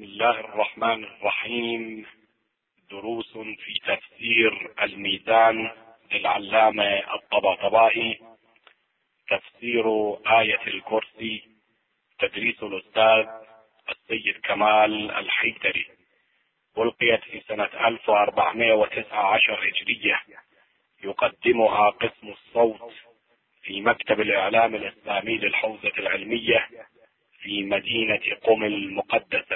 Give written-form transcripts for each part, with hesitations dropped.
بسم الله الرحمن الرحيم. دروس في تفسير الميزان للعلامة الطباطبائي. تفسير آية الكرسي، تدريس الأستاذ السيد كمال الحيدري. ألقيت في سنة 1419 هجرية. يقدمها قسم الصوت في مكتب الإعلام الإسلامي للحوزة العلمية في مدينة قم المقدسة.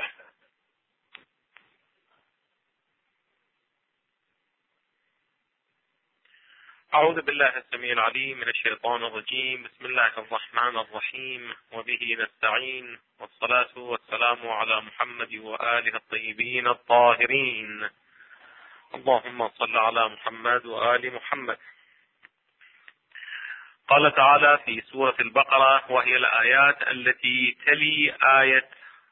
أعوذ بالله السميع العليم من الشيطان الرجيم. بسم الله الرحمن الرحيم، وبه نستعين، والصلاة والسلام على محمد وآله الطيبين الطاهرين. اللهم صل على محمد وآل محمد. قال تعالى في سورة البقرة، وهي الآيات التي تلي آية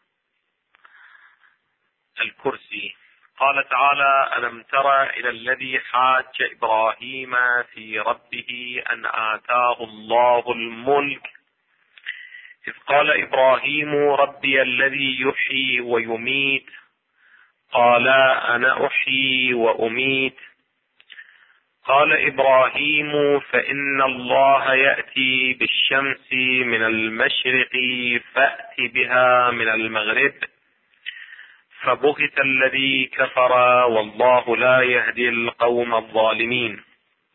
الكرسي، قال تعالى: ألم تر إلى الذي حاج إبراهيم في ربه أن آتاه الله الملك إذ قال إبراهيم ربي الذي يحيي ويميت قال أنا أحيي وأميت. قال إبراهيم فإن الله يأتي بالشمس من المشرق فأت بها من المغرب فبهت الذي كفر والله لا يهدي القوم الظالمين.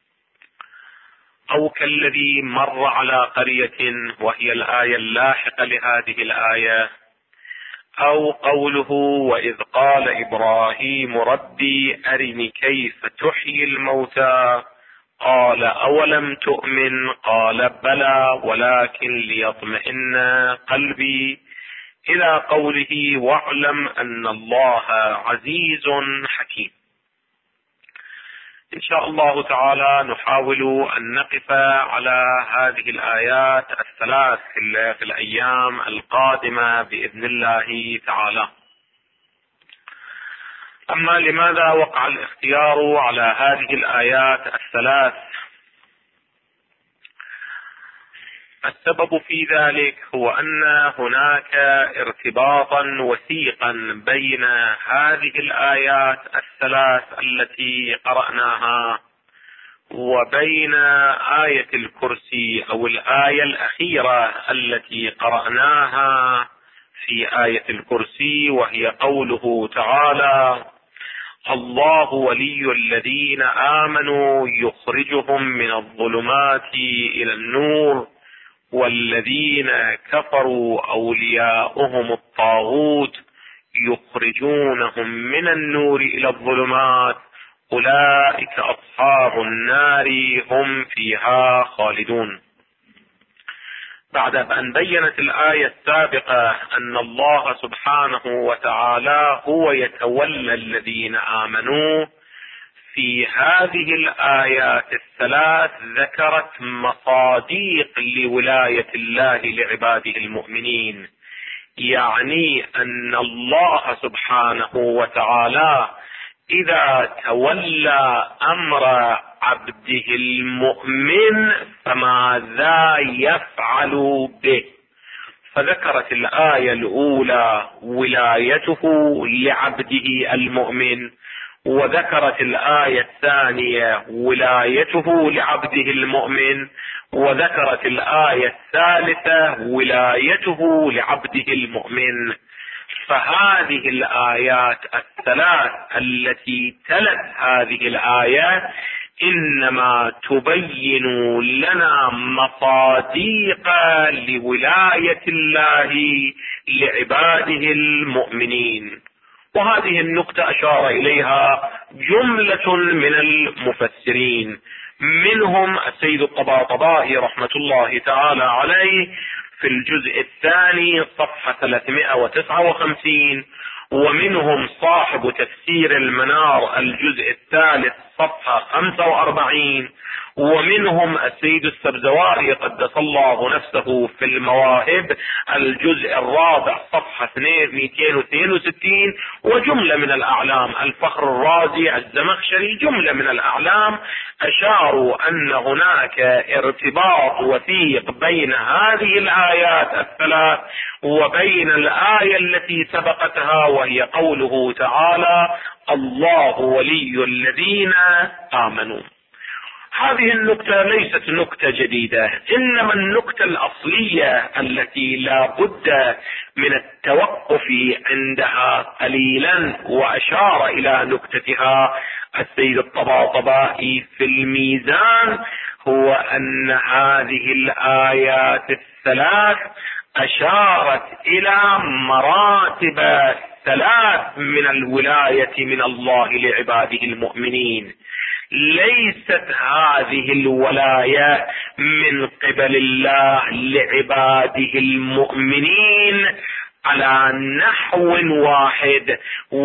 أو كالذي مر على قرية، وهي الآية اللاحقة لهذه الآية. أو قوله وإذ قال إبراهيم ربي أرني كيف تحيي الموتى قال أولم تؤمن قال بلى ولكن ليطمئن قلبي، إلى قوله واعلم أن الله عزيز حكيم. إن شاء الله تعالى نحاول أن نقف على هذه الآيات الثلاث في الأيام القادمة بإذن الله تعالى. أما لماذا وقع الاختيار على هذه الآيات الثلاث؟ السبب في ذلك هو أن هناك ارتباطا وثيقا بين هذه الآيات الثلاث التي قرأناها وبين آية الكرسي أو الآية الأخيرة التي قرأناها في آية الكرسي، وهي قوله تعالى: الله ولي الذين آمنوا يخرجهم من الظلمات إلى النور والذين كفروا أولياؤهم الطاغوت يخرجونهم من النور إلى الظلمات أولئك أصحاب النار هم فيها خالدون. بعد أن بينت الآية السابقة أن الله سبحانه وتعالى هو يتولى الذين آمنوا، في هذه الآيات الثلاث ذكرت مصادق لولاية الله لعباده المؤمنين، يعني أن الله سبحانه وتعالى إذا تولى أمر عبده المؤمن فماذا يفعل به؟ فذكرت الآية الأولى ولايته لعبده المؤمن، وذكرت الآية الثانية ولايته لعبده المؤمن، وذكرت الآية الثالثة ولايته لعبده المؤمن. فهذه الآيات الثلاث التي تلت هذه الآية إنما تبين لنا مصادق لولاية الله لعباده المؤمنين. وهذه النقطة أشار إليها جملة من المفسرين، منهم السيد الطباطبائي رحمة الله تعالى عليه في الجزء الثاني صفحة 359، ومنهم صاحب تفسير المنار الجزء الثالث صفحة 45، ومنهم السيد السبزواري قدس الله نفسه في المواهب الجزء الرابع صفحة 262، وجملة من الأعلام الفخر الرازي الزمخشري جملة من الأعلام أشاروا أن هناك ارتباط وثيق بين هذه الآيات الثلاث وبين الآية التي سبقتها، وهي قوله تعالى: الله ولي الذين آمنوا. هذه النكتة ليست نكتة جديدة، إنما النكتة الأصلية التي لا بد من التوقف عندها قليلا، وأشار إلى نكتتها السيد الطباطبائي في الميزان، هو أن هذه الآيات الثلاث أشارت إلى مراتب ثلاث من الولاية من الله لعباده المؤمنين. ليست هذه الولاية من قبل الله لعباده المؤمنين على نحو واحد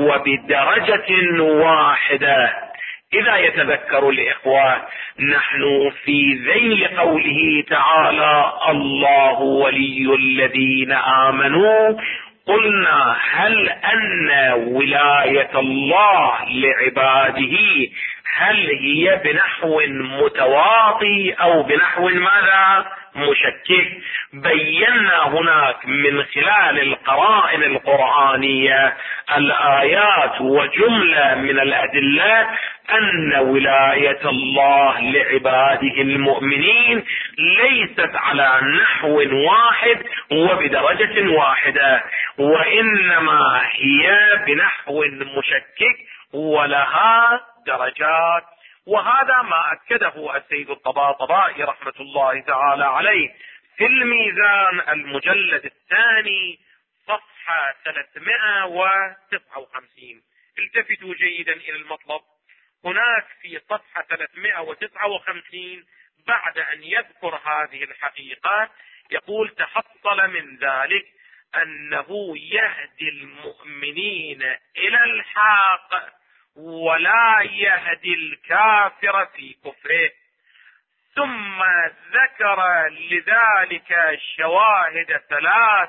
وبدرجة واحدة. إذا يتذكر الإخوة، نحن في ذيل قوله تعالى: الله ولي الذين آمنوا، قلنا: هل أن ولاية الله لعباده هل هي بنحو متواطي أو بنحو ماذا؟ مشكك. بينا هناك من خلال القرائن القرآنية الآيات وجملة من الأدلة أن ولاية الله لعباده المؤمنين ليست على نحو واحد وبدرجة واحدة، وإنما هي بنحو مشكك ولها درجات. وهذا ما أكده السيد الطباطبائي رحمة الله تعالى عليه في الميزان المجلد الثاني صفحة 359. التفتوا جيدا إلى المطلب. هناك في صفحة 359 بعد أن يذكر هذه الحقيقة يقول: تحصل من ذلك أنه يهدي المؤمنين إلى الحق ولا يهدي الكافر في كفره. ثم ذكر لذلك شواهد ثلاث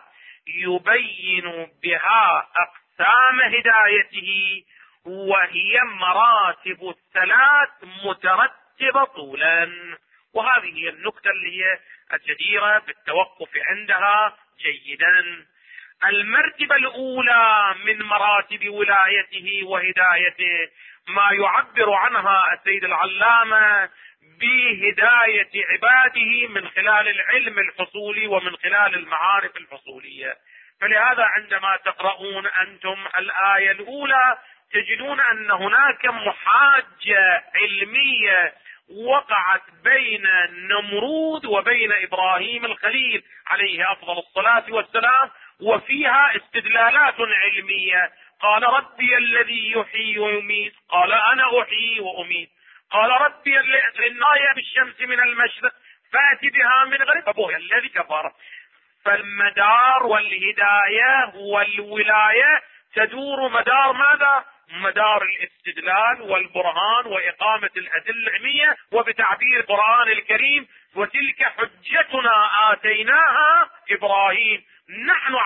يبين بها أقسام هدايته، وهي مراتب الثلاث مترتبة طولا. وهذه هي النكتة اللي هي الجديرة بالتوقف عندها جيدا. المرتبة الأولى من مراتب ولايته وهدايته ما يعبر عنها السيد العلامة بهداية عباده من خلال العلم الحصولي ومن خلال المعارف الحصولية. فلهذا عندما تقرؤون أنتم الآية الأولى تجدون أن هناك محاجة علمية وقعت بين نمرود وبين إبراهيم الخليل عليه أفضل الصلاة والسلام، وفيها استدلالات علمية. قال: ربي الذي يحيي ويميت، قال: أنا أحيي وأميت. قال: ربي الناية بالشمس من المشرق فأتي بها من غرب، أبوه الذي كفر. فالمدار والهداية والولاية تدور مدار ماذا؟ مدار الاستدلال والبرهان وإقامة الأدلة العلمية، وبتعبير القرآن الكريم: وتلك حجتنا آتيناها إبراهيم، نحن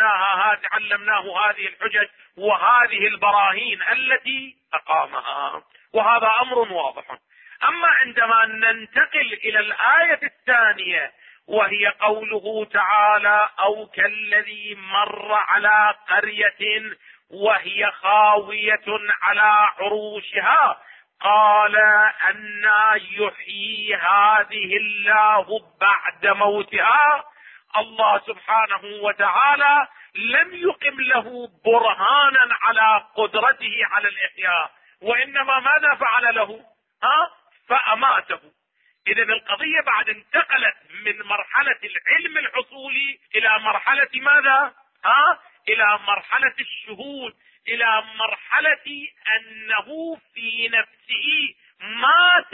علمناه هذه الحجج وهذه البراهين التي أقامها. وهذا أمر واضح. أما عندما ننتقل إلى الآية الثانية وهي قوله تعالى: أو كالذي مر على قرية وهي خاوية على عروشها قال أنى يحيي هذه الله بعد موتها. الله سبحانه وتعالى لم يقم له برهانا على قدرته على الإحياء، وإنما ماذا فعل له؟ فأماته. إذا القضية بعد انتقلت من مرحلة العلم الحصولي إلى مرحلة ماذا؟ إلى مرحلة الشهود، إلى مرحلة أنه في نفسه مات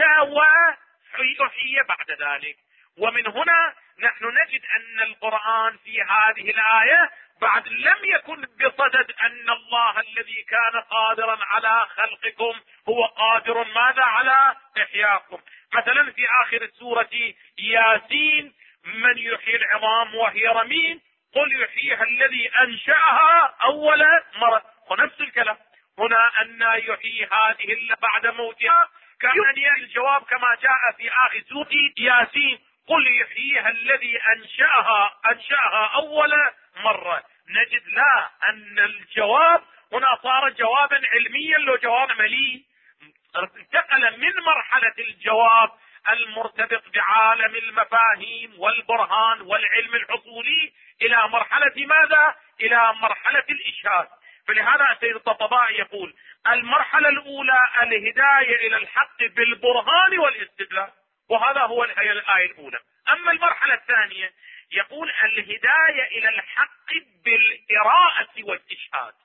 ويحيي بعد ذلك. ومن هنا نحن نجد أن القرآن في هذه الآية بعد لم يكن بصدد أن الله الذي كان قادرا على خلقكم هو قادر ماذا؟ على إحياكم. مثلا في آخر سورة ياسين: من يحيي العظام وهي رميم قل يحييها الذي أنشأها أول مرة. ونفس الكلام هنا: أن يحيي هذه بعد موتها، كان الجواب كما جاء في آخر سورة ياسين: قل يحييها الذي أنشأها أول مرة. نجد لا، أن الجواب هنا صار جوابا علميا لو جواب عملي، انتقل من مرحلة الجواب المرتبط بعالم المفاهيم والبرهان والعلم الحصولي إلى مرحلة ماذا؟ إلى مرحلة الإشهاد. فلهذا السيد الطبطبائي يقول: المرحلة الأولى الهداية إلى الحق بالبرهان والاستدلال، وهذا هو الآية الأولى. أما المرحلة الثانية يقول: الهداية إلى الحق بالإراءة والإشهاد.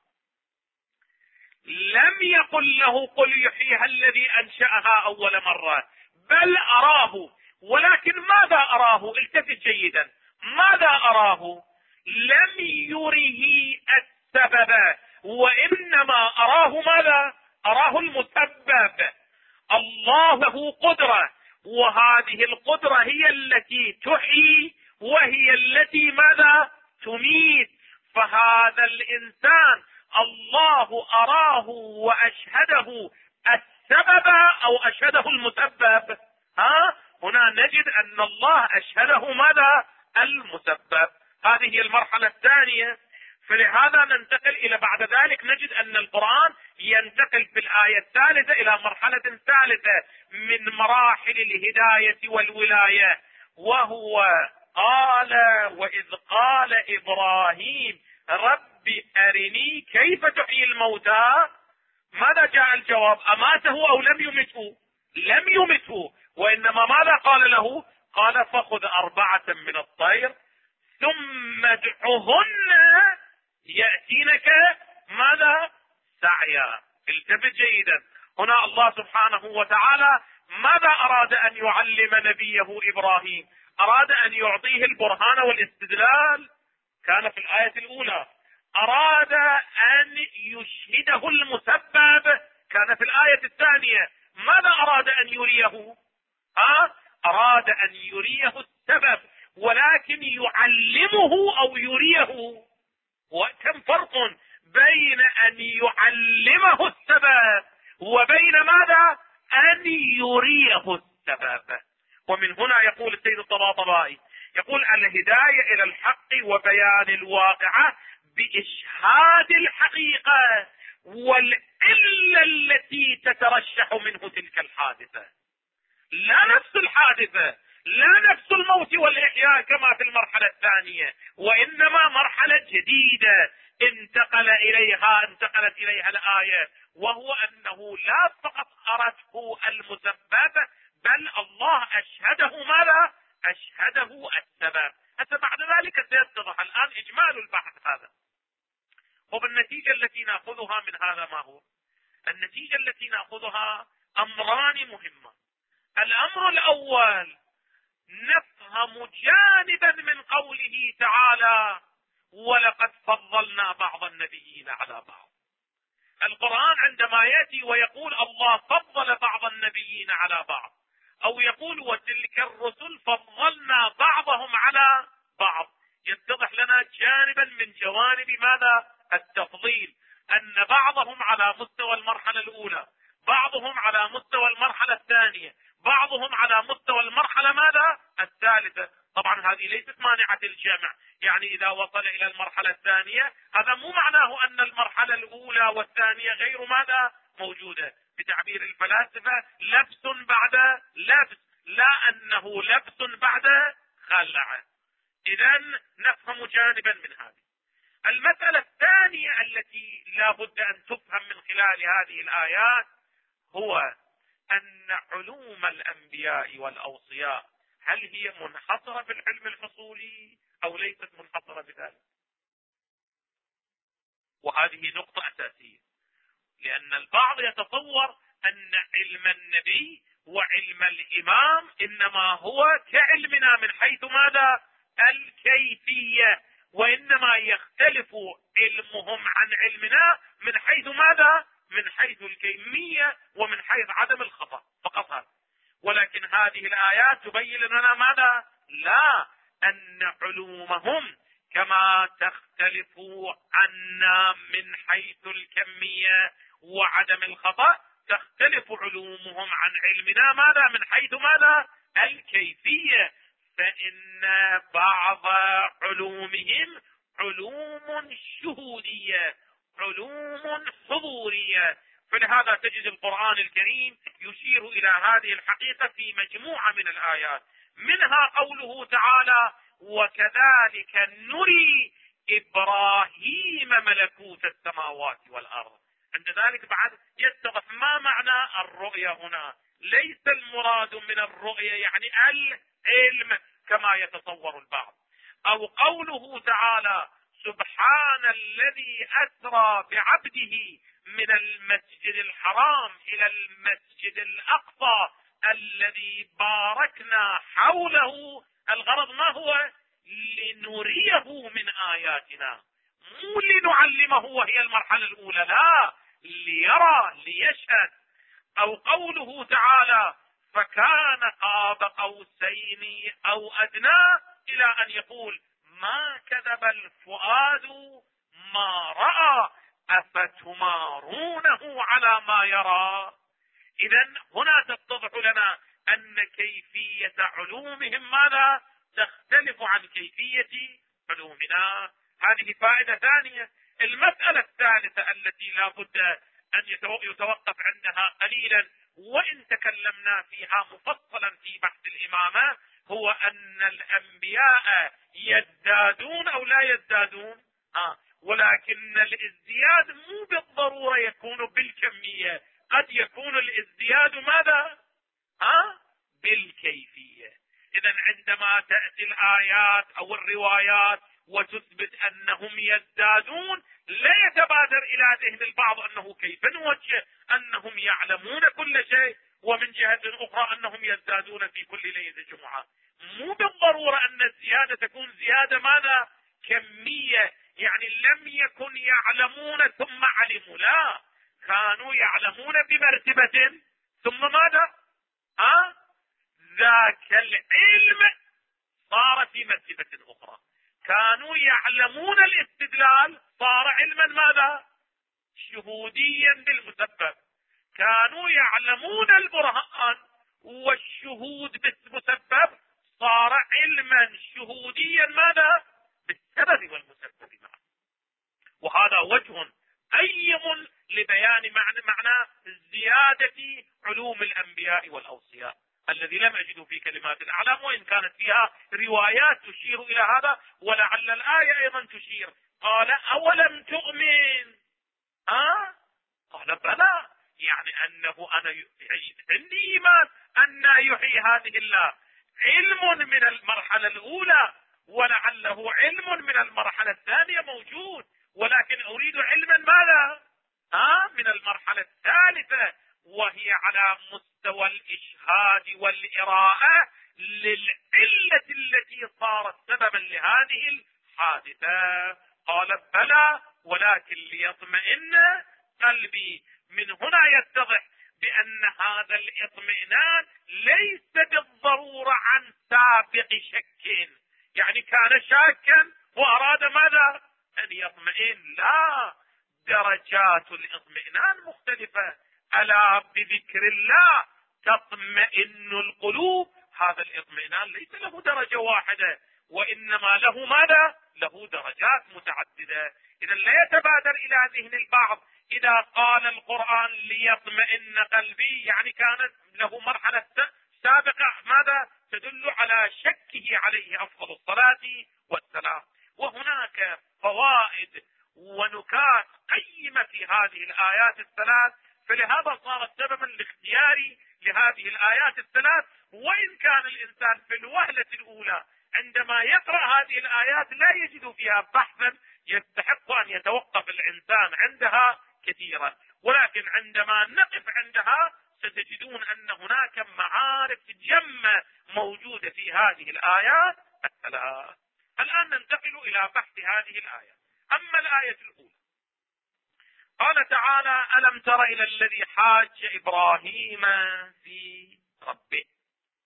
لم يقل له: قل يحييها الذي أنشأها أول مرة، بل أراه. ولكن ماذا أراه؟ التفت جيدا، ماذا أراه؟ لم يره السبب، وإنما أراه ماذا؟ أراه المسبب. الله له قدرة، وهذه القدرة هي التي تحيي وهي التي ماذا؟ تميت. فهذا الإنسان الله أراه وأشهده السبب أو أشهده المسبب. هنا نجد أن الله أشهده ماذا؟ المسبب. هذه هي المرحلة الثانية. فلهذا ننتقل إلى بعد ذلك نجد أن القرآن ينتقل في الآية الثالثة إلى مرحلة ثالثة من مراحل الهداية والولاية، وهو قال: وإذ قال إبراهيم رب أرني كيف تحيي الموتى. ماذا جاء الجواب؟ أماته أو لم يمته؟ لم يمته، وإنما ماذا قال له؟ قال: فخذ 4 من الطير ثم ادعهن يأتينك ماذا؟ سعيا. التفت جيدا، هنا الله سبحانه وتعالى ماذا أراد أن يعلم نبيه إبراهيم؟ أراد أن يعطيه البرهان والاستدلال، كان في الآية الأولى. أراد أن يشهده المسبب، كان في الآية الثانية. ماذا أراد أن يريه؟ أراد أن يريه السبب، ولكن يعلمه أو يريه. وكم فرق بين أن يعلمه السبب وبين ماذا؟ أن يريه السبب. ومن هنا يقول السيد الطباطبائي، يقول: الهداية إلى الحق وبيان الواقعة بإشهاد الحقيقة والعلة التي تترشح منه تلك الحادثة. لا نفس الحادثة، لا نفس الموت والإحياء كما في المرحلة الثانية، وإنما مرحلة جديدة انتقلت إليها الآية، وهو أنه لا فقط أرته المسبب، بل الله أشهده ماذا؟ أشهده السبب. حتى بعد ذلك سيتضح. الآن إجمال البحث هذا. وبالنتيجة التي نأخذها من هذا ما هو؟ النتيجة التي نأخذها أمران مهمة. الأمر الأول: نفهم جانبا من قوله تعالى: ولقد فضلنا بعض النبيين على بعض. القرآن عندما يأتي ويقول الله فضل بعض النبيين على بعض، أو يقول وتلك الرسل فضلنا بعضهم على بعض، يتضح لنا جانبا من جوانب ماذا؟ التفضيل. أن بعضهم على مستوى المرحلة الأولى، بعضهم على مستوى المرحلة الثانية، بعضهم على مستوى المرحلة ماذا؟ الثالثة. طبعا هذه ليست مانعة الجمع، يعني إذا وصل إلى المرحلة الثانية هذا مو معناه أن المرحلة الأولى والثانية غير ماذا؟ موجودة. بتعبير الفلاسفة: لبس بعد لبس، لا أنه لبس بعد خلع. إذا نفهم جانبا من هذه. المسألة الثانية التي لا بد أن تفهم من خلال هذه الآيات هو أن علوم الأنبياء والأوصياء هل هي منحصرة في العلم الحصولي أو ليست منحصرة بذلك؟ وهذه نقطة أساسية، لأن البعض يتصور أن علم النبي وعلم الإمام إنما هو كعلمنا من حيث ماذا؟ الكيفية، وإنما يختلف علمهم عن علمنا من حيث ماذا؟ من حيث الكمية ومن حيث عدم الخطأ فقط هذا. ولكن ولكن هذه الآيات تبين لنا ماذا؟ لا، أن علومهم كما تختلف عنا من حيث الكمية وعدم الخطأ، تختلف علومهم عن علمنا ماذا؟ من حيث ماذا؟ الكيفية. فإن بعض علومهم علوم شهودية، علوم حضورية. فلهذا تجد القرآن الكريم يشير إلى هذه الحقيقة في مجموعة من الآيات، منها قوله تعالى: وكذلك نري إبراهيم ملكوت السماوات والأرض. عند ذلك بعد يتضح ما معنى الرؤية هنا. ليس المراد من الرؤية يعني العلم كما يتصور البعض. أو قوله تعالى: سبحان الذي أسرى بعبده من المسجد الحرام إلى المسجد الأقصى الذي باركنا حوله. الغرض ما هو؟ لنريه من آياتنا، مو لنعلمه وهي المرحلة الأولى، لا، ليرى ليشهد. أو قوله تعالى: فكان قاب قوسين أو أدنى، إلى أن يقول: ما كذب الفؤاد ما رأى أفتمارونه على ما يرى. إذن هنا تتضح لنا أن كيفية علومهم ماذا؟ تختلف عن كيفية علومنا. هذه فائدة ثانية. المسألة الثالثة التي لا بد أن يتوقف عندها قليلا وإن تكلمنا فيها مفصلا في بحث الإمامة، هو أن الأنبياء يزدادون أو لا يزدادون؟ ولكن الازدياد مو بالضرورة يكون بالكمية، قد يكون الازدياد ماذا؟ بالكيفية. إذا عندما تأتي الآيات أو الروايات وتثبت أنهم يزدادون، لا يتبادر إلى ذهن البعض أنه كيف نوجه أنهم يعلمون كل شيء، ومن جهة أخرى أنهم يزدادون في كل ليلة جمعة. مو بالضرورة أن الزيادة تكون زيادة ماذا؟ كمية، يعني لم يكن يعلمون ثم علموا، لا، كانوا يعلمون بمرتبة ثم ماذا؟ ذاك العلم صار في مرتبة أخرى. كانوا يعلمون الاستدلال، صار علما ماذا؟ شهوديا بالمسبب. كانوا يعلمون البرهان والشهود بالمسبب، صار علما شهوديا ماذا؟ بالسبب والمسبب معا. وهذا وجه قيم لبيان معنى زيادة علوم الأنبياء والأوصياء الذي لم أجده في كلمات الأعلام، وإن كانت فيها روايات تشير إلى هذا، ولعل الآية أيضا تشير. قال: أولم تؤمن؟ قال: بلى، يعني أنه أنا عندي إيمان أن يحيي هذه الله. علم من المرحلة الأولى ولعله علم من المرحلة الثانية موجود، ولكن أريد علما ماذا؟ من المرحلة الثالثة، وهي على مستوى الإشهاد والإراءة للعلة التي صارت سببا لهذه الحادثة. قال: بلى ولكن ليطمئن قلبي. من هنا يتضح بأن هذا الاطمئنان ليس بالضرورة عن سابق شك، يعني كان شاكا وأراد ماذا؟ أن يطمئن، لا، درجات الاطمئنان مختلفة. ألا بذكر الله تطمئن القلوب. هذا الاطمئنان ليس له درجة واحدة، وإنما له ماذا؟ له درجات متعددة. إذا لا يتبادر إلى ذهن البعض إذا قال القرآن ليطمئن قلبي، يعني كانت له مرحلة سابقة ماذا؟ تدل على شكه عليه أفضل الصلاة والسلام. وهناك فوائد ونكات قيمة في هذه الآيات الثلاث، فلهذا صارت سببا لاختياري لهذه الآيات الثلاث. وإن كان الإنسان في الوهلة الأولى عندما يقرأ هذه الآيات لا يجد فيها بحثا يستحق أن يتوقف الإنسان عندها كثيرا، ولكن عندما نقف عندها ستجدون أن هناك معارف جمة موجودة في هذه الآيات الثلاث. الآن ننتقل إلى بحث هذه الآية. أما الآية الأولى، قال تعالى: ألم تر إلى الذي حاج إبراهيم في ربه.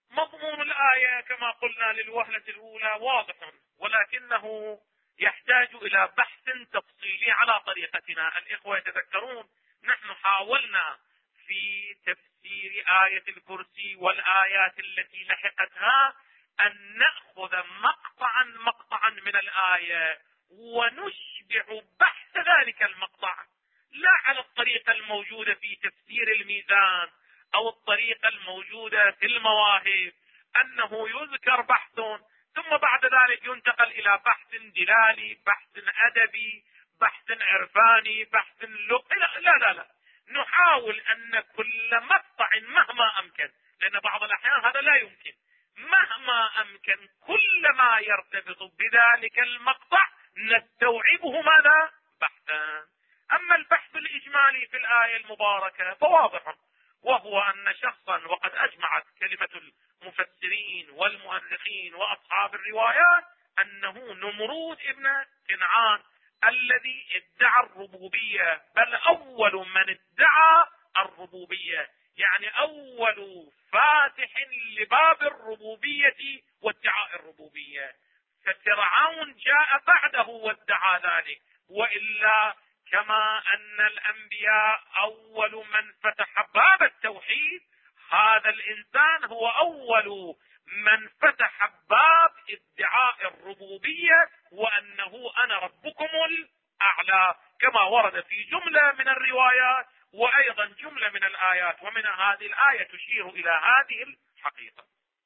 مضمون الآية كما قلنا للوهلة الأولى واضح، ولكنه يحتاج إلى بحث تفصيلي على طريقتنا. الإخوة يتذكرون نحن حاولنا في تفسير آية الكرسي والآيات التي لحقتها أن نأخذ مقطعا من الآية ونشبع بحث ذلك المقطع، لا على الطريقة الموجودة في تفسير الميزان أو الطريقة الموجودة في المواهب، أنه يذكر بحث ثم بعد ذلك ينتقل إلى بحث دلالي، بحث أدبي، بحث عرفاني، بحث لغوي. لا، نحاول أن كل مقطع مهما أمكن، لأن بعض الأحيان هذا لا يمكن، مهما أمكن كل ما يرتبط بذلك المقطع نستوعبه ماذا؟ بحثا. أما البحث الإجمالي في الآية المباركة فواضح، وهو أن شخصا، وقد أجمعت كلمة المفسرين والمؤرخين وأصحاب الروايات، أنه نمرود ابن كنعان الذي ادعى الربوبية، بل أول من ادعى الربوبية، يعني أول فاتح لباب الربوبية وادعاء الربوبية. ففرعون جاء بعده وادعى ذلك، وإلا كما أن الأنبياء أول من فتح باب التوحيد، هذا الإنسان هو أول من فتح باب ادعاء الربوبية، وأنه أنا ربكم الأعلى، كما ورد في جملة من الروايات وأيضا جملة من الآيات، ومن هذه الآية تشير إلى هذه الحقيقة.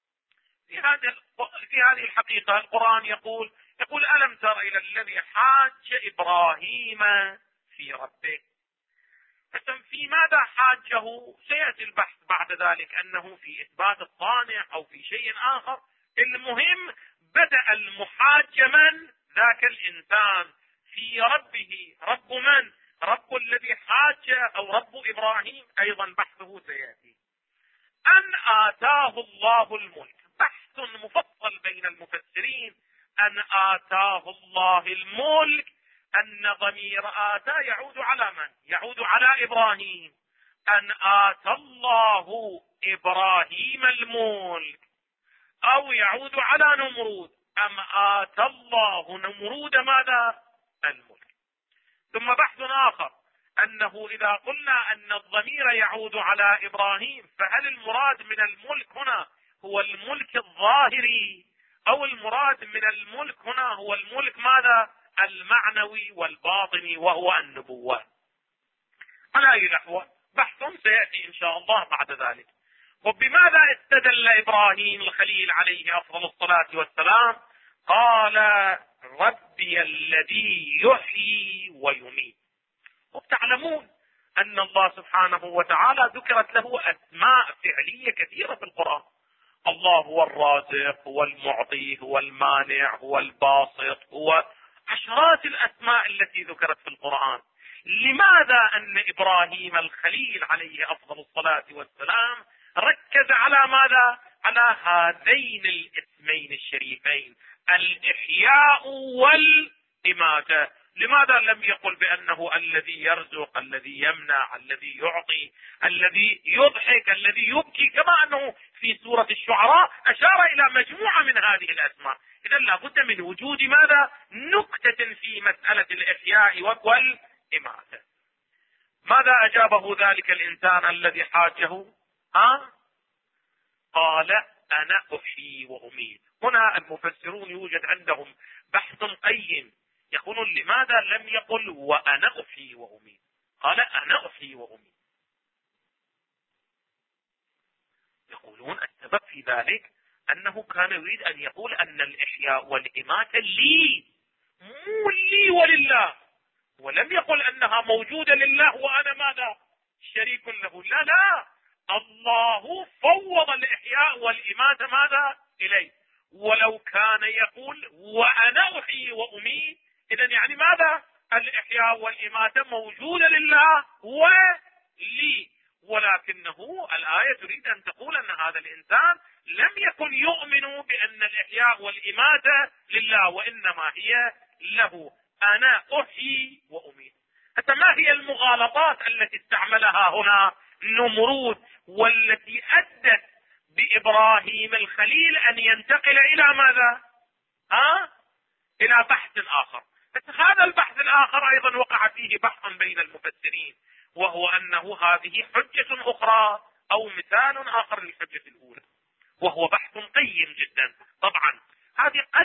في هذه الحقيقة القرآن يقول ألم تر إلى الذي حاج إبراهيم في ربه. في ماذا حاجه؟ سيأتي البحث بعد ذلك أنه في إثبات الصانع أو في شيء آخر. المهم بدأ المحاج من؟ ذاك الإنسان في ربه. رب من؟ رب الذي حاج أو رب إبراهيم، أيضا بحثه سيأتي. أن آتاه الله الملك، بحث مفصل بين المفسرين. أن آتاه الله الملك، أن ضمير آتى يعود على من؟ يعود على إبراهيم. أن آتى الله إبراهيم الملك، أو يعود على نمرود. أم آتى الله نمرود ماذا؟ الملك. ثم بحث آخر أنه إذا قلنا أن الضمير يعود على إبراهيم، فهل المراد من الملك هنا هو الملك الظاهري، أو المراد من الملك هنا هو الملك ماذا؟ المعنوي والباطني، وهو النبوة. على أي نحو بحث سيأتي إن شاء الله بعد ذلك. وبماذا استدل إبراهيم الخليل عليه أفضل الصلاة والسلام؟ قال ربي الذي يحيي ويميت. وتعلمون أن الله سبحانه وتعالى ذكرت له أسماء فعلية كثيرة في القرآن. الله هو الرازق، هو المعطي، هو المانع، هو الباسط، هو عشرات الأسماء التي ذكرت في القرآن. لماذا أن إبراهيم الخليل عليه أفضل الصلاة والسلام ركز على ماذا؟ على هذين الاسمين الشريفين، الإحياء والإماتة. لماذا لم يقل بأنه الذي يرزق، الذي يمنع، الذي يعطي، الذي يضحك، الذي يبكي، كما أنه في سورة الشعراء أشار إلى مجموعة من هذه الأسماء؟ إذا لابد من وجود ماذا؟ نكتة في مسألة الإحياء والإماتة. ماذا أجابه ذلك الإنسان الذي حاجه؟ قال أنا أحيي وأميت. هنا المفسرون يوجد عندهم بحث قيم، يقولون لماذا لم يقل وأنا أحيي وأميت، قال أنا أحيي وأميت؟ يقولون السبب في ذلك أنه كان يريد أن يقول أن الإحياء والإماتة لي، مو لي ولله، ولم يقل أنها موجودة لله وأنا ماذا؟ شريك له. لا، الله فوض الإحياء والإماتة ماذا؟ إليه. ولو كان يقول وأنا أحيي وأميت، إذن يعني ماذا؟ الإحياء والإماتة موجودة لله ولي، ولكنه الآية تريد أن تقول أن هذا الإنسان لم يكن يؤمن بأن الإحياء والإماتة لله، وإنما هي له. أنا أحيي وأميت. حتى ما هي المغالطات التي استعملها هنا نمرود، والتي أدت بإبراهيم الخليل أن ينتقل إلى ماذا؟ إلى بحث آخر. بس هذا البحث الآخر أيضا وقع فيه بحث بين المفسرين، وهو أنه هذه حجة أخرى أو مثال آخر للحجة الأولى، وهو بحث قيم جدا. طبعا هذه قد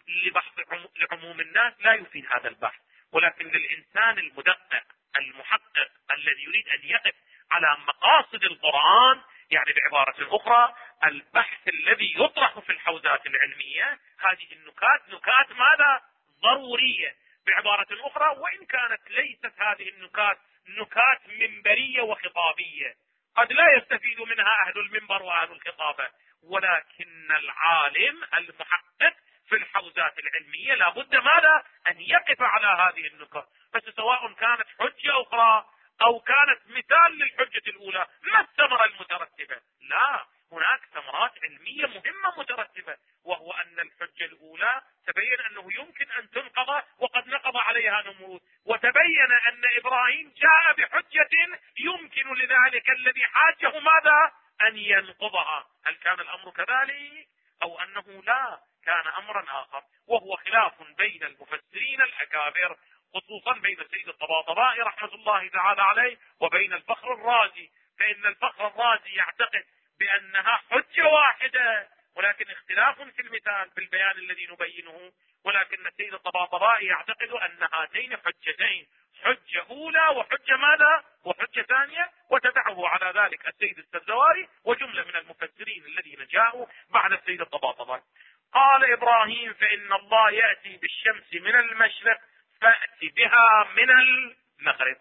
لعموم الناس لا يفيد هذا البحث، ولكن للإنسان المدقق المحقق الذي يريد أن يقف على مقاصد القرآن، يعني بعبارة أخرى البحث الذي يطرح في الحوزات العلمية، هذه النكات نكات ماذا؟ ضرورية. بعبارة أخرى، وإن كانت ليست هذه النكات نكات منبرية وخطابية، قد لا يستفيد منها أهل المنبر وأهل الخطابة، ولكن العالم المحقق في الحوزات العلمية لابد ماذا؟ أن يقف على هذه النكات. بس سواء كانت حجة أخرى أو كانت مثال للحجة الأولى، ما الثمرة المترتبة؟ لا، هناك ثمرات علمية مهمة مترتبة، وهو أن الحجة الأولى تبين أنه يمكن أن تنقض، وقد نقض عليها نمرود، وتبين أن إبراهيم جاء بحجة يمكن لذلك الذي حاجه ماذا؟ أن ينقضها. هل كان الأمر كذلك أو أنه لا كان أمرا آخر؟ وهو خلاف بين المفسرين الأكابر، خصوصا بين السيد الطباطبائي رحمة الله تعالى عليه وبين الفخر الرازي. فإن الفخر الرازي يعتقد بأنها حجة واحدة، ولكن اختلاف في المثال في البيان الذي نبينه، ولكن السيد الطباطبائي يعتقد أن هاتين حجتين، حجة أولى وحجة ماذا؟ وحجة ثانية. وتبعه على ذلك السيد السبزواري وجملة من المفسرين الذين جاءوا بعد السيد الطباطبائي. قال إبراهيم: فإن الله يأتي بالشمس من المشرق فأتي بها من المغرب.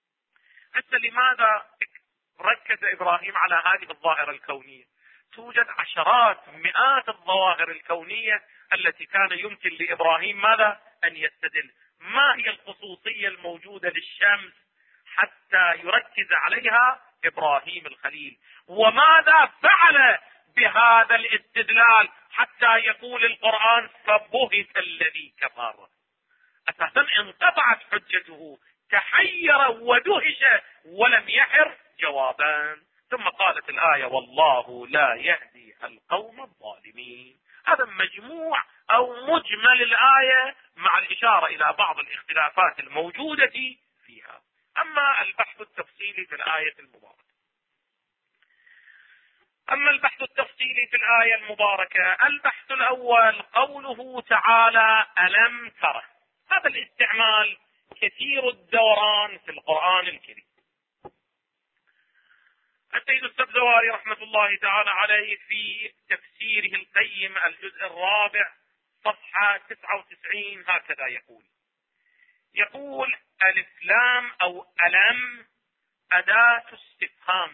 حتى لماذا ركز إبراهيم على هذه الظاهرة الكونية؟ توجد عشرات مئات الظواهر الكونية التي كان يمكن لإبراهيم ماذا؟ أن يستدل. ما هي الخصوصية الموجودة للشمس حتى يركز عليها إبراهيم الخليل؟ وماذا فعل بهذا الاستدلال حتى يقول القرآن: فبهت الذي كفر؟ أساسا انقطعت حجته، تحير ودهش ولم يحر جوابا. ثم قالت الآية: والله لا يهدي القوم الظالمين. هذا مجموع أو مجمل الآية مع الإشارة إلى بعض الاختلافات الموجودة فيها. أما البحث التفصيلي في الآية المباركة، البحث الأول قوله تعالى: ألم ترى. هذا الاستعمال كثير الدوران في القرآن الكريم. السيد السبزواري رحمة الله تعالى عليه في تفسيره القيم الجزء الرابع صفحة 99 هكذا يقول: ألف لام أو ألم أداة استفهام.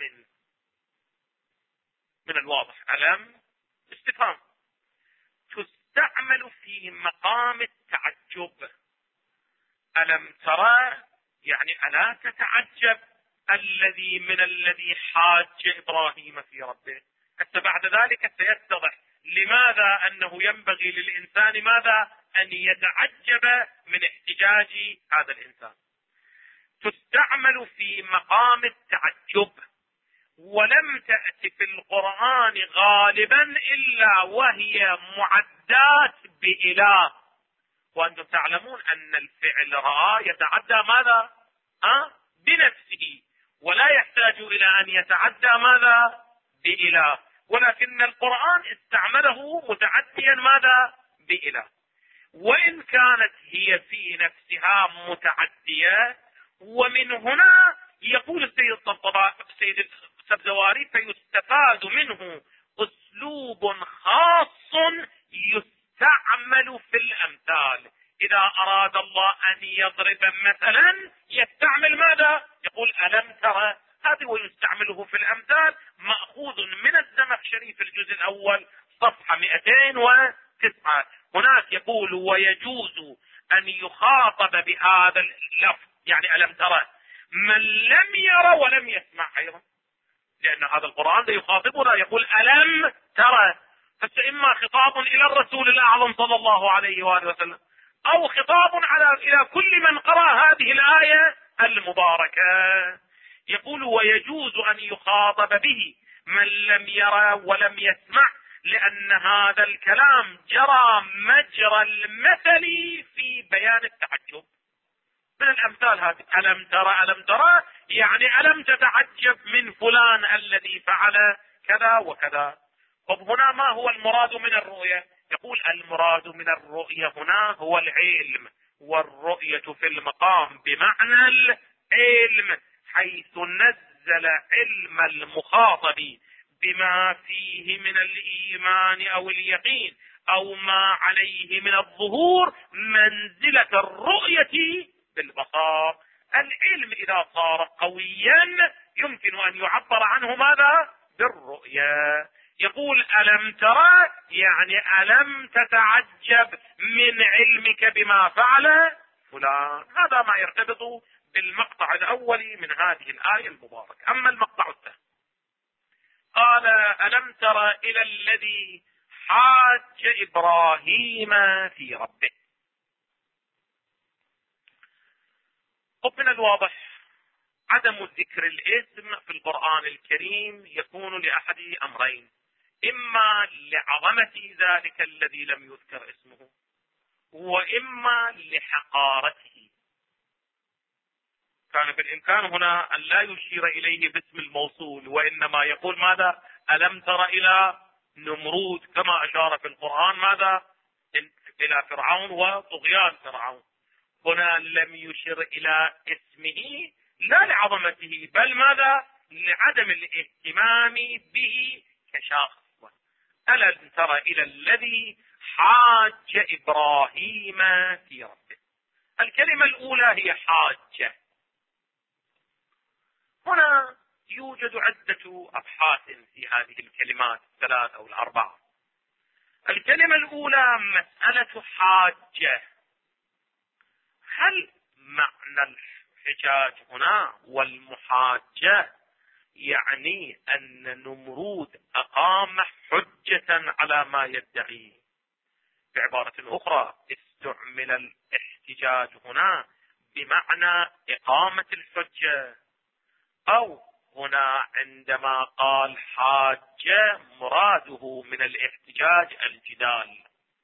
من الواضح ألم استفهام، تستعمل في مقام التعجب. ألم ترى يعني ألا تتعجب الذي من الذي حاج إبراهيم في ربه. حتى بعد ذلك سيتضح لماذا أنه ينبغي للإنسان ماذا؟ أن يتعجب من احتجاج هذا الإنسان. تستعمل في مقام التعجب، ولم تأتي في القرآن غالبا إلا وهي معدات بإله. وأنتم تعلمون أن الفعل رأى يتعدى ماذا؟ بنفسه، ولا يحتاج إلى أن يتعدى ماذا؟ بإله. ولكن القرآن استعمله متعديا ماذا؟ بإله. وإن كانت هي في نفسها متعدية، ومن هنا يقول السيد السبزواري: فيستفاد منه أسلوب خاص يستعمل في الأمثال. إذا أراد الله أن يضرب مثلا يستعمل ماذا؟ يقول ألم ترى. هذا ويستعمله في الأمثال مأخوذ من الزمخشري في الجزء الأول صفحة 209. هناك يقول: ويجوز أن يخاطب بهذا اللفظ، يعني ألم ترى، من لم يرى ولم يسمع أيضا، لأن هذا القرآن يخاطبنا يقول ألم ترى. فإما خطاب إلى الرسول الأعظم صلى الله عليه وآله وسلم، أو خطاب إلى كل من قرأ هذه الآية المباركة. يقول: ويجوز أن يخاطب به من لم يرى ولم يسمع، لأن هذا الكلام جرى مجرى المثل في بيان التعجب. من الأمثال هذه: ألم ترى ألم ترى، يعني ألم تتعجب من فلان الذي فعل كذا وكذا. طب هنا ما هو المراد من الرؤية؟ يقول المراد من الرؤية هنا هو العلم، والرؤية في المقام بمعنى العلم، حيث نزل علم المخاطب بما فيه من الإيمان أو اليقين أو ما عليه من الظهور منزلة الرؤية بالبصار. العلم إذا صار قويا يمكن أن يعبر عنه ماذا؟ بالرؤيا. يقول ألم ترى، يعني ألم تتعجب من علمك بما فعل فلان. هذا ما يرتبط بالمقطع الأول من هذه الآية المباركة. أما المقطع الثاني، قال ألم ترى إلى الذي حاج إبراهيم في ربه. طب من الواضح عدم ذكر الاسم في القرآن الكريم يكون لأحد أمرين: إما لعظمة ذلك الذي لم يذكر اسمه، وإما لحقارته. كان بالإمكان هنا أن لا يشير إليه باسم الموصول، وإنما يقول ماذا؟ ألم تر إلى نمرود، كما أشار في القرآن ماذا؟ إلى فرعون وطغيان فرعون. هنا لم يشر إلى اسمه لا لعظمته، بل ماذا؟ لعدم الاهتمام به كشخص. ألم تر إلى الذي حاج إبراهيم في ربه. الكلمة الأولى هي حاجة. هنا يوجد عدة أبحاث في هذه الكلمات الثلاث أو الأربعة. الكلمة الأولى مسألة حاجة. هل معنى الحجاج هنا والمحاجة يعني أن نمرود أقام حجة على ما يدعيه؟ بعبارة أخرى، استعمل الاحتجاج هنا بمعنى إقامة الحجة، أو هنا عندما قال حاجة مراده من الاحتجاج الجدال.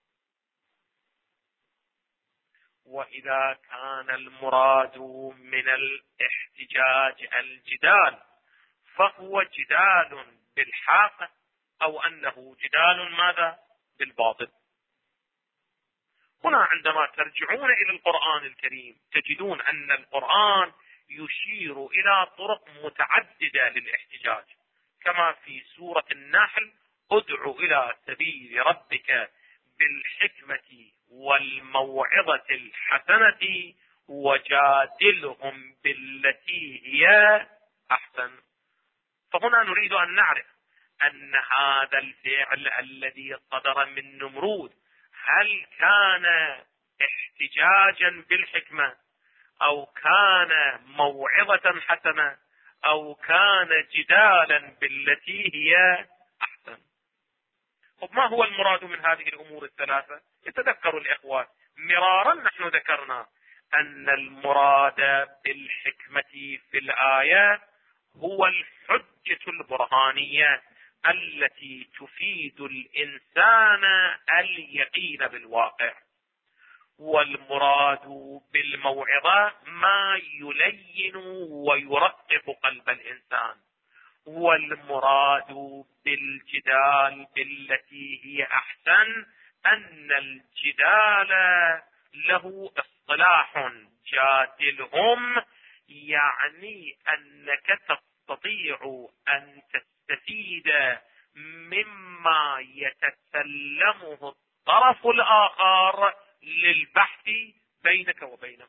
وإذا كان المراد من الاحتجاج الجدال فهو جدال بالحق، أو أنه جدال ماذا؟ بالباطل. هنا عندما ترجعون إلى القرآن الكريم تجدون أن القرآن يشير إلى طرق متعددة للاحتجاج، كما في سورة النحل: ادع إلى سبيل ربك بالحكمة والموعظة الحسنة وجادلهم بالتي هي أحسن. فهنا نريد أن نعرف أن هذا الفعل الذي صدر من نمرود هل كان احتجاجا بالحكمة، أو كان موعظة حسنة، أو كان جدالا بالتي هي أحسن. طب ما هو المراد من هذه الأمور الثلاثة؟ يتذكروا الإخوة مرارا نحن ذكرنا أن المراد بالحكمة في الآية هو الحجة البرهانية التي تفيد الإنسان اليقين بالواقع، والمراد بالموعظة ما يلين ويرقق قلب الإنسان، والمراد بالجدال بالتي هي أحسن أن الجدال له اصطلاح: جادلهم يعني أنك تستطيع أن تستفيد مما يتسلمه الطرف الآخر للبحث بينك وبينه.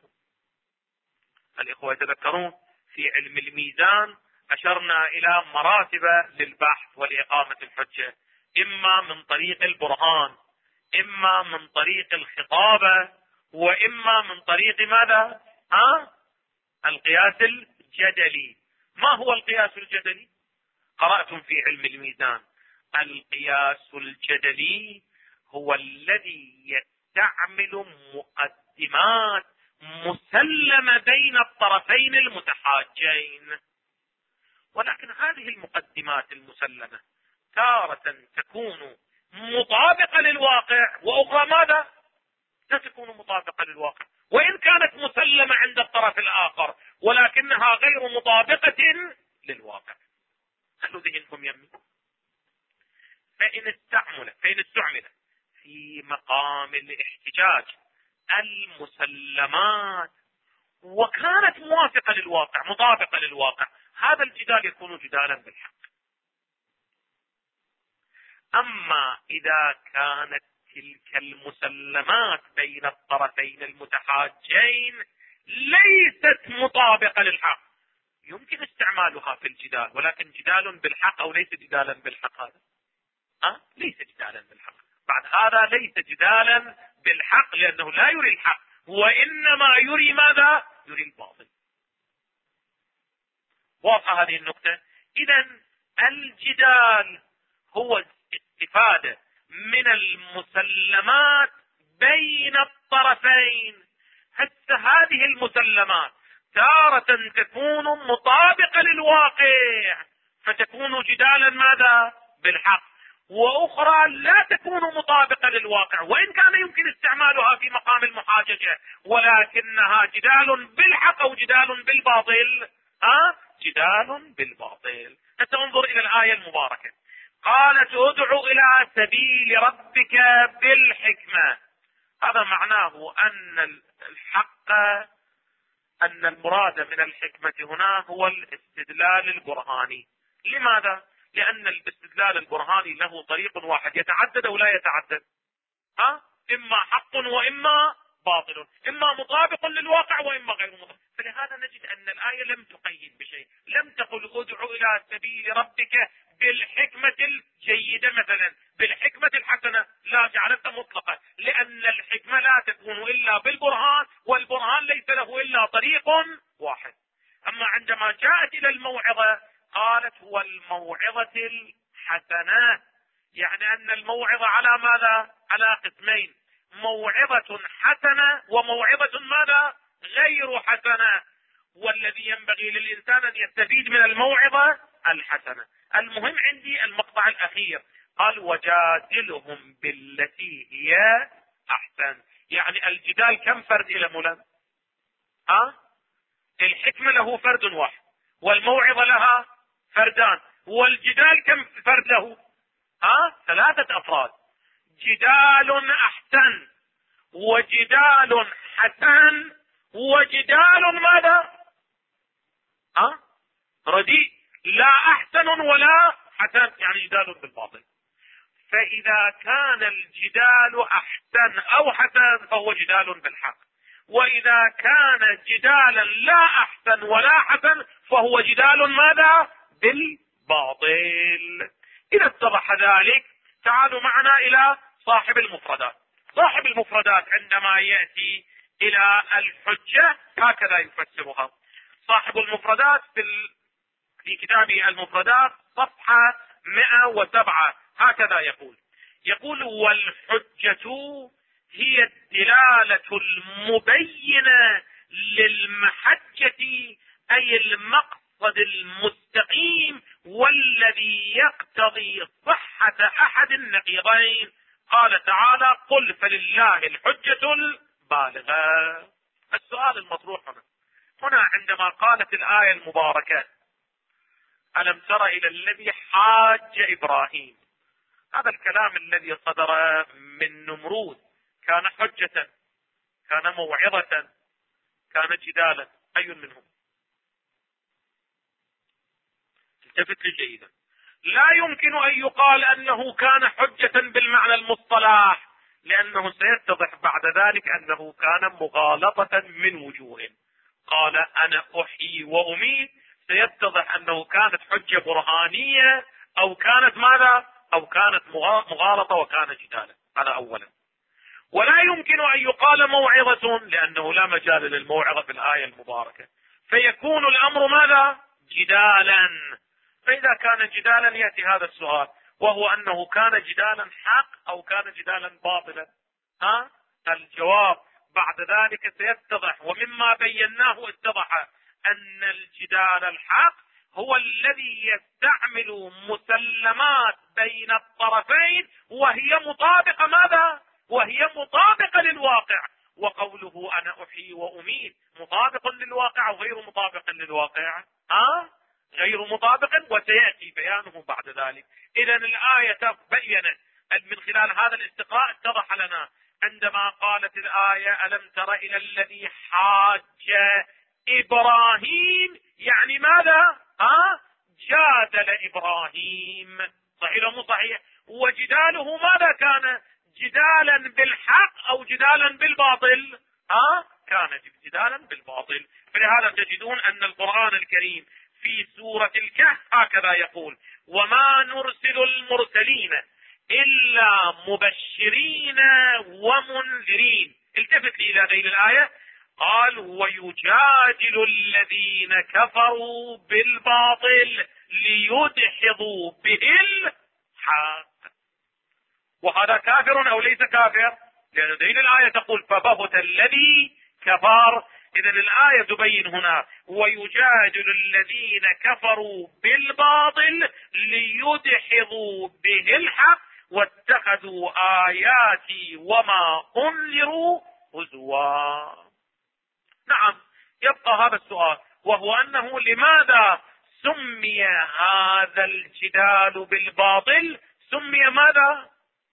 الإخوة يتذكرون في علم الميزان أشرنا إلى مراتب للبحث والإقامة الحجة: إما من طريق البرهان، إما من طريق الخطابة، وإما من طريق ماذا؟ القياس الجدلي. ما هو القياس الجدلي؟ قرأتم في علم الميزان القياس الجدلي هو الذي يستعمل مقدمات مسلمة بين الطرفين المتحاجين، ولكن هذه المقدمات المسلمة تارة تكون مطابقة للواقع، وأخرى ماذا؟ لا تكون مطابقة للواقع، وإن كانت مسلمة عند الطرف الآخر ولكنها غير مطابقة للواقع. خلوا ذهنكم يمي. فإن استعمل في مقام الاحتجاج المسلمات وكانت موافقة للواقع مطابقة للواقع، هذا الجدال يكون جدالا بالحق. أما إذا كانت تلك المسلمات بين الطرفين المتحاجين ليست مطابقة للحق، يمكن استعمالها في الجدال، ولكن جدال بالحق أو ليس جدالا بالحق هذا؟ ليس جدالا بالحق. بعد هذا ليس جدالا بالحق، لأنه لا يري الحق، وإنما يري ماذا؟ يري الباطل. واضحة هذه النقطة؟ إذن الجدال هو استفادة من المسلمات بين الطرفين. حتى هذه المسلمات تارة تكون مطابقة للواقع فتكون جدالا ماذا؟ بالحق، وأخرى لا تكون مطابقة للواقع، وإن كان يمكن استعمالها في مقام المحاججة، ولكنها جدال بالحق أو جدال بالباطل. جدال بالباطل. حتى انظر إلى الآية المباركة، قالت ادع إلى سبيل ربك بالحكمة. هذا معناه أن المراد من الحكمة هنا هو الاستدلال البرهاني. لماذا؟ لأن الاستدلال البرهاني له طريق واحد، يتعدد أو لا يتعدد. إما حق وإما باطل، إما مطابق للواقع وإما غير مطابق. فلهذا نجد أن الآية لم تقيد بشيء، لم تقل ادع إلى سبيل ربك بالحكمة الجيدة مثلا، بالحكمة الحسنة، لا، جعلتها مطلقة، لأن الحكمة لا تكون إلا بالبرهان، والبرهان ليس له إلا طريق واحد. أما عندما جاءت إلى الموعظة قالت والموعظة الحسنة، يعني أن الموعظة على ماذا؟ على قسمين، موعظة حسنة وموعظة ماذا؟ غير حسنة. والذي ينبغي للإنسان أن يستفيد من الموعظة الحسنة. المهم عندي المقطع الأخير، قال وجادلهم بالتي هي أحسن. يعني الجدال كم فرد إلى مولانا؟ الحكمة له فرد واحد، والموعظة لها فردان، والجدال كم فرد له؟ 3 أفراد. جدال أحسن وجدال حسن وجدال ماذا؟ رديء، لا أحسن ولا حسن، يعني جدال بالباطل. فإذا كان الجدال أحسن أو حسن فهو جدال بالحق، وإذا كان جدالا لا أحسن ولا حسن فهو جدال ماذا؟ بالباطل. إذا اتضح ذلك تعالوا معنا إلى صاحب المفردات. صاحب المفردات عندما يأتي إلى الحجة هكذا يفسرها. صاحب المفردات في كتابه المفردات صفحة 107 هكذا يقول والحجة هي الدلالة المبينة للمحجة، أي المقصد المستقيم والذي يقتضي صحة أحد النقيضين. قال تعالى قل فلله الحجة البالغة. السؤال المطروح هنا عندما قالت الآية المباركة ألم تر إلى الذي حاج إبراهيم، هذا الكلام الذي صدر من نمرود كان حجة، كان موعظة، كان جدالا؟ أي منهم؟ التفت لي جيدا. لا يمكن أن يقال أنه كان حجة بالمعنى المصطلح، لأنه سيتضح بعد ذلك أنه كان مغالطة من وجوه. قال أنا أحيي وأميت، سيتضح أنه كانت حجة برهانية أو كانت ماذا؟ أو كانت مغالطة وكان جدالا. هذا أولا. ولا يمكن أن يقال موعظة لأنه لا مجال للموعظة في الآية المباركة، فيكون الأمر ماذا؟ جدالا. فإذا كان جدالا يأتي هذا السؤال، وهو أنه كان جدالا حق أو كان جدالا باطلا. الجواب بعد ذلك سيتضح، ومما بيناه اتضح أن الجدال الحق هو الذي يستعمل مسلمات بين الطرفين وهي مطابقة ماذا؟ وهي مطابقة للواقع. وقوله انا احيي واميت مطابق للواقع او غير مطابق للواقع؟ غير مطابق، وسيأتي بيانه بعد ذلك. اذا الآية بينت من خلال هذا الاستقراء اتضح لنا عندما قالت الآية ألم تر إلى الذي حاج إبراهيم، يعني ماذا؟ جادل إبراهيم، صحيح ولا مو صحيح؟ وجداله ماذا كان؟ جدالا بالحق أو جدالا بالباطل؟ كان جدالا بالباطل. فلهذا تجدون أن القرآن الكريم في سورة الكهف هكذا يقول: وما نرسل المرسلين إلا مبشرين ومنذرين. التفت إلى غير الآية، قال ويجادل الذين كفروا بالباطل ليدحضوا به الحق. وهذا كافر أو ليس كافر؟ لأن غير الآية تقول فبهت الذي كفر. إذن الآية تبين هنا ويجادل الذين كفروا بالباطل ليدحضوا به الحق واتخذوا آياتي وما أنذروا هزوا. نعم، يبقى هذا السؤال، وهو أنه لماذا سمي هذا الجدال بالباطل؟ سمي ماذا؟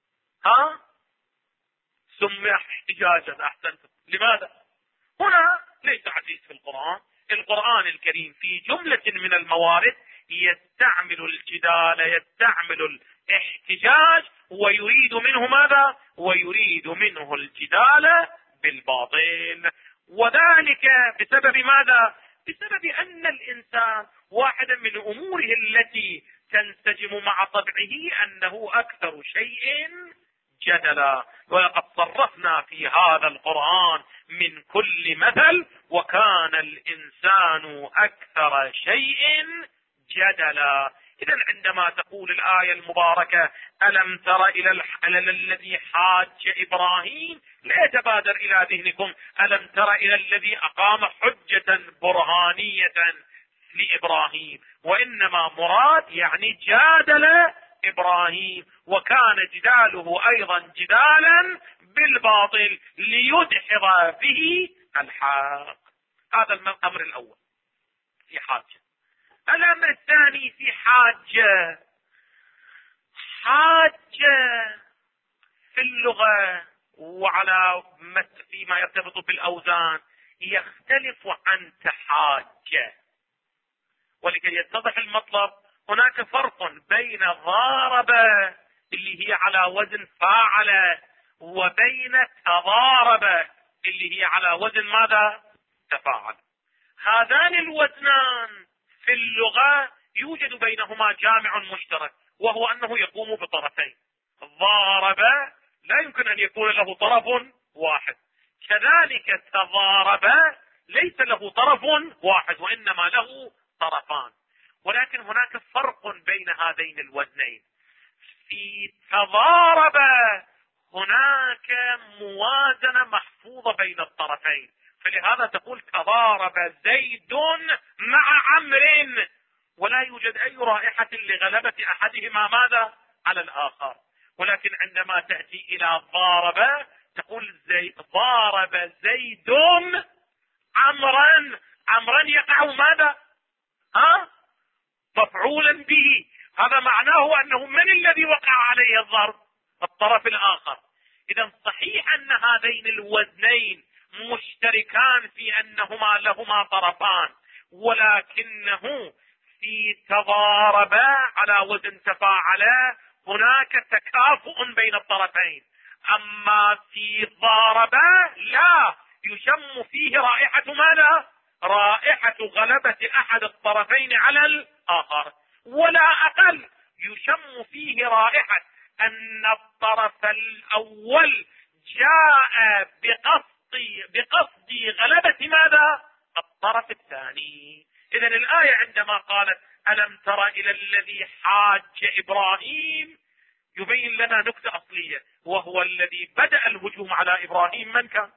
سمي احتجاجا. أحسنت. لماذا؟ هنا ليس عزيز في القرآن. القرآن الكريم في جملة من الموارد يستعمل الجدال، يستعمل الاحتجاج، ويريد منه ماذا؟ ويريد منه الجدال بالباطل. وذلك بسبب ماذا؟ بسبب أن الإنسان واحدا من أموره التي تنسجم مع طبعه أنه أكثر شيء جدلا. ولقد صرفنا في هذا القرآن من كل مثل وكان الإنسان أكثر شيء جدلا. إذا عندما تقول الآية المباركة ألم تر إلى الذي حاج إبراهيم، لا يتبادر إلى ذهنكم ألم تر إلى الذي أقام حجة برهانية لإبراهيم، وإنما مراد يعني جادل إبراهيم، وكان جداله أيضا جدالا بالباطل ليدحض به الحق. هذا الأمر الأول في حاجة. الأمر الثاني في حاجة. حاجة في اللغة وعلى فيما يرتبط بالأوزان يختلف عن تحاجة. ولكي يتضح المطلب هناك فرق بين ضارب اللي هي على وزن فاعل وبين تضارب اللي هي على وزن ماذا؟ تفاعل. هذان الوزنان في اللغة يوجد بينهما جامع مشترك، وهو أنه يقوم بطرفين. ضارب لا يمكن أن يكون له طرف واحد، كذلك تضارب ليس له طرف واحد وإنما له طرفان. ولكن هناك فرق بين هذين الوزنين. في تضارب هناك موازنة محفوظة بين الطرفين، فلهذا تقول تضارب زيد مع عمرو، ولا يوجد أي رائحة لغلبة أحدهما ماذا؟ على الآخر. ولكن عندما تأتي إلى ضارب تقول ضارب زيد عمرا. عمرا يقع ماذا؟ مفعولا به. هذا معناه أنه من الذي وقع عليه الضرب؟ الطرف الآخر. إذا صحيح أن هذين الوزنين مشتركان في أنهما لهما طرفان، ولكنه في تضارب على وزن تفاعل هناك تكافؤ بين الطرفين. أما في ضارب لا يشم فيه رائحة ماذا؟ رائحة غلبة أحد الطرفين على الآخر، ولا أقل يشم فيه رائحة أن الطرف الأول جاء بقصد غلبة ماذا؟ الطرف الثاني. إذن الآية عندما قالت ألم تر إلى الذي حاج إبراهيم يبين لنا نكتة أصلية، وهو الذي بدأ الهجوم على إبراهيم من كان؟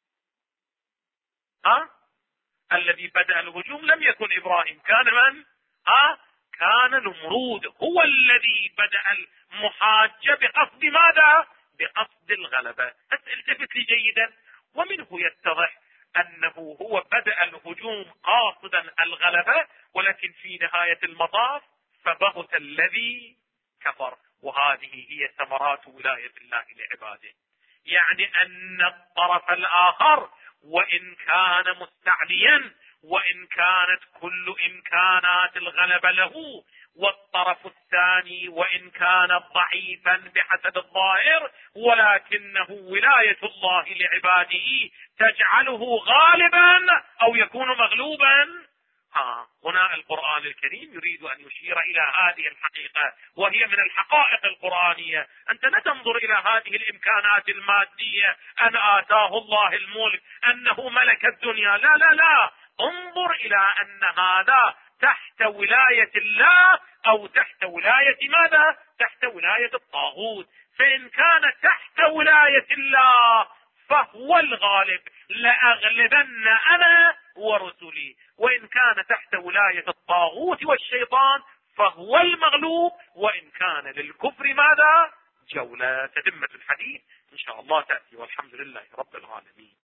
الذي بدأ الهجوم لم يكن إبراهيم، كان من؟ كان نمرود هو الذي بدأ المحاجة بقصد ماذا؟ بقصد الغلبة. التفت لي جيدا، ومنه يتضح أنه هو بدأ الهجوم قاصدا الغلبة، ولكن في نهاية المطاف فبهت الذي كفر. وهذه هي ثمرات ولاية الله لعباده. يعني أن الطرف الآخر وإن كان مستعليا، وإن كانت كل إمكانات الغلبة له، والطرف الثاني وإن كان ضعيفا بحسب الظاهر، ولكنه ولاية الله لعباده تجعله غالبا أو يكون مغلوبا. هنا القرآن الكريم يريد أن يشير إلى هذه الحقيقة، وهي من الحقائق القرآنية. أنت لا تنظر إلى هذه الإمكانات المادية، أن آتاه الله الملك، أنه ملك الدنيا، لا لا لا، انظر إلى أن هذا تحت ولاية الله أو تحت ولاية ماذا؟ تحت ولاية الطاغوت. فإن كان تحت ولاية الله فهو الغالب، لأغلبن أنا ورسلي. وإن كان تحت ولاية الطاغوت والشيطان فهو المغلوب، وإن كان للكفر ماذا؟ جولة. تتمة الحديث إن شاء الله تأتي، والحمد لله رب العالمين.